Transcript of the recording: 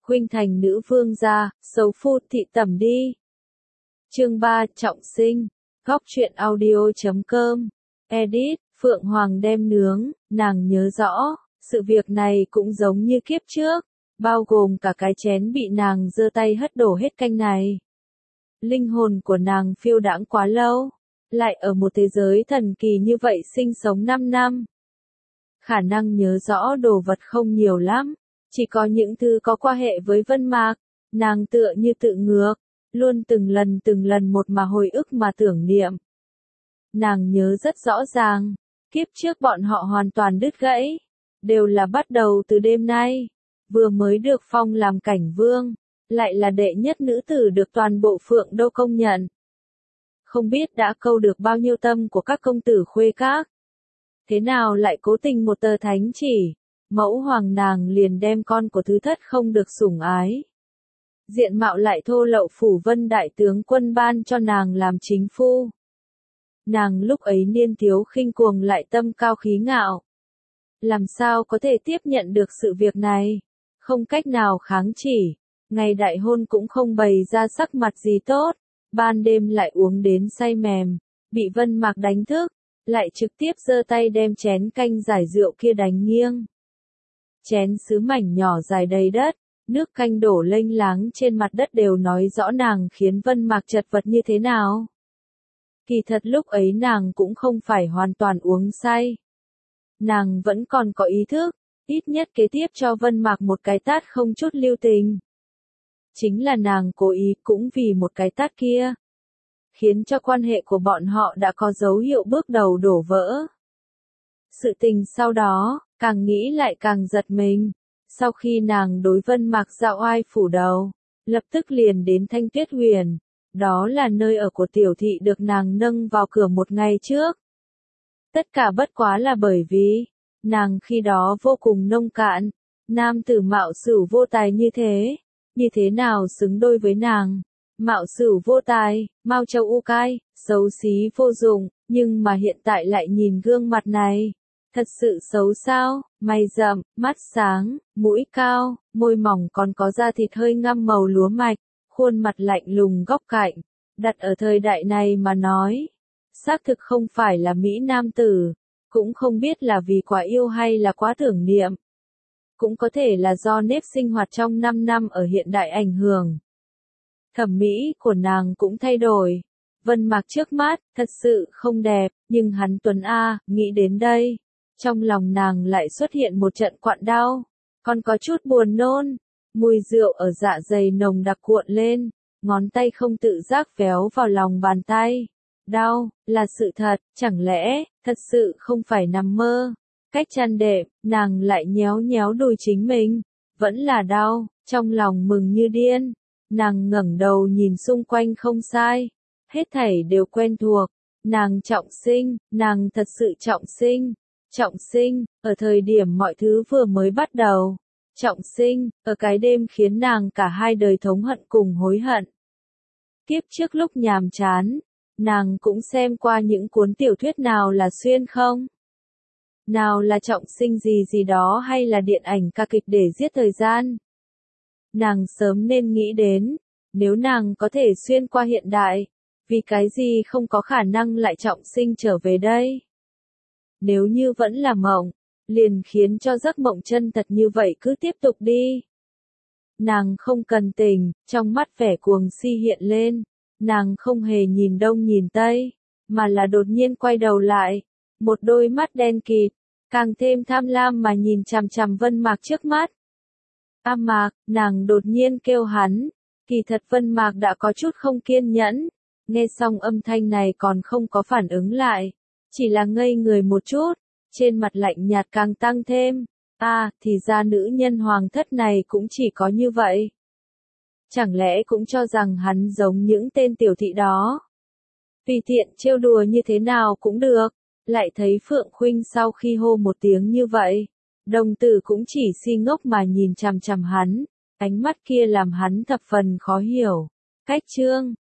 Khuynh thành nữ vương gia, xấu phu thị tẩm đi. Chương 3, trọng sinh. Góc truyện audio.com. Edit, Phượng Hoàng đem nướng, nàng nhớ rõ, sự việc này cũng giống như kiếp trước, bao gồm cả cái chén bị nàng giơ tay hất đổ hết canh này. Linh hồn của nàng phiêu đãng quá lâu, lại ở một thế giới thần kỳ như vậy sinh sống 5 năm. Khả năng nhớ rõ đồ vật không nhiều lắm, chỉ có những thứ có quan hệ với Vân Mạc, nàng tựa như tự ngược, luôn từng lần một mà hồi ức mà tưởng niệm. Nàng nhớ rất rõ ràng, kiếp trước bọn họ hoàn toàn đứt gãy, đều là bắt đầu từ đêm nay, vừa mới được phong làm cảnh vương, lại là đệ nhất nữ tử được toàn bộ Phượng Đô công nhận. Không biết đã câu được bao nhiêu tâm của các công tử khuê các. Thế nào lại cố tình một tờ thánh chỉ, mẫu hoàng nàng liền đem con của thứ thất không được sủng ái. Diện mạo lại thô lậu phủ Vân đại tướng quân ban cho nàng làm chính phu. Nàng lúc ấy niên thiếu khinh cuồng lại tâm cao khí ngạo. Làm sao có thể tiếp nhận được sự việc này, không cách nào kháng chỉ, ngày đại hôn cũng không bày ra sắc mặt gì tốt, ban đêm lại uống đến say mềm, bị Vân Mạc đánh thức, lại trực tiếp giơ tay đem chén canh giải rượu kia đánh nghiêng. Chén sứ mảnh nhỏ dài đầy đất, nước canh đổ lênh láng trên mặt đất đều nói rõ nàng khiến Vân Mạc chật vật như thế nào. Kỳ thật lúc ấy nàng cũng không phải hoàn toàn uống say. Nàng vẫn còn có ý thức, ít nhất kế tiếp cho Vân Mạc một cái tát không chút lưu tình. Chính là nàng cố ý cũng vì một cái tát kia, khiến cho quan hệ của bọn họ đã có dấu hiệu bước đầu đổ vỡ. Sự tình sau đó, càng nghĩ lại càng giật mình. Sau khi nàng đối Vân Mạc dạo oai phủ đầu, lập tức liền đến Thanh Tuyết Huyền, đó là nơi ở của tiểu thị được nàng nâng vào cửa một ngày trước. Tất cả bất quá là bởi vì, nàng khi đó vô cùng nông cạn, nam tử mạo sửu vô tài như thế nào xứng đôi với nàng. Mạo sửu vô tài, mau châu u cai, xấu xí vô dụng, nhưng mà hiện tại lại nhìn gương mặt này. Thật sự xấu sao, mày rậm, mắt sáng, mũi cao, môi mỏng còn có da thịt hơi ngăm màu lúa mạch, khuôn mặt lạnh lùng góc cạnh, đặt ở thời đại này mà nói. Xác thực không phải là Mỹ nam tử, cũng không biết là vì quá yêu hay là quá tưởng niệm. Cũng có thể là do nếp sinh hoạt trong 5 năm ở hiện đại ảnh hưởng. Thẩm mỹ của nàng cũng thay đổi. Vân Mạc trước mắt, thật sự không đẹp, nhưng hắn tuấn a, nghĩ đến đây. Trong lòng nàng lại xuất hiện một trận quặn đau, còn có chút buồn nôn, mùi rượu ở dạ dày nồng đặc cuộn lên, ngón tay không tự giác véo vào lòng bàn tay. Đau, là sự thật, chẳng lẽ, thật sự không phải nằm mơ. Cách chăn đệm, nàng lại nhéo nhéo đùi chính mình, vẫn là đau, trong lòng mừng như điên. Nàng ngẩng đầu nhìn xung quanh không sai, hết thảy đều quen thuộc, nàng trọng sinh, nàng thật sự trọng sinh. Trọng sinh, ở thời điểm mọi thứ vừa mới bắt đầu. Trọng sinh, ở cái đêm khiến nàng cả hai đời thống hận cùng hối hận. Kiếp trước lúc nhàm chán, nàng cũng xem qua những cuốn tiểu thuyết nào là xuyên không? Nào là trọng sinh gì đó hay là điện ảnh ca kịch để giết thời gian? Nàng sớm nên nghĩ đến, nếu nàng có thể xuyên qua hiện đại, vì cái gì không có khả năng lại trọng sinh trở về đây? Nếu như vẫn là mộng, liền khiến cho giấc mộng chân thật như vậy cứ tiếp tục đi. Nàng không cần tình, trong mắt vẻ cuồng si hiện lên, nàng không hề nhìn đông nhìn tây, mà là đột nhiên quay đầu lại, một đôi mắt đen kịt, càng thêm tham lam mà nhìn chằm chằm Vân Mạc trước mắt. A Mạc, nàng đột nhiên kêu hắn, kỳ thật Vân Mạc đã có chút không kiên nhẫn, nghe xong âm thanh này còn không có phản ứng lại. Chỉ là ngây người một chút, trên mặt lạnh nhạt càng tăng thêm. Thì ra nữ nhân hoàng thất này cũng chỉ có như vậy. Chẳng lẽ cũng cho rằng hắn giống những tên tiểu thị đó. Tùy tiện trêu đùa như thế nào cũng được. Lại thấy Phượng Khuynh sau khi hô một tiếng như vậy. Đồng tử cũng chỉ si ngốc mà nhìn chằm chằm hắn. Ánh mắt kia làm hắn thập phần khó hiểu. Cách chương.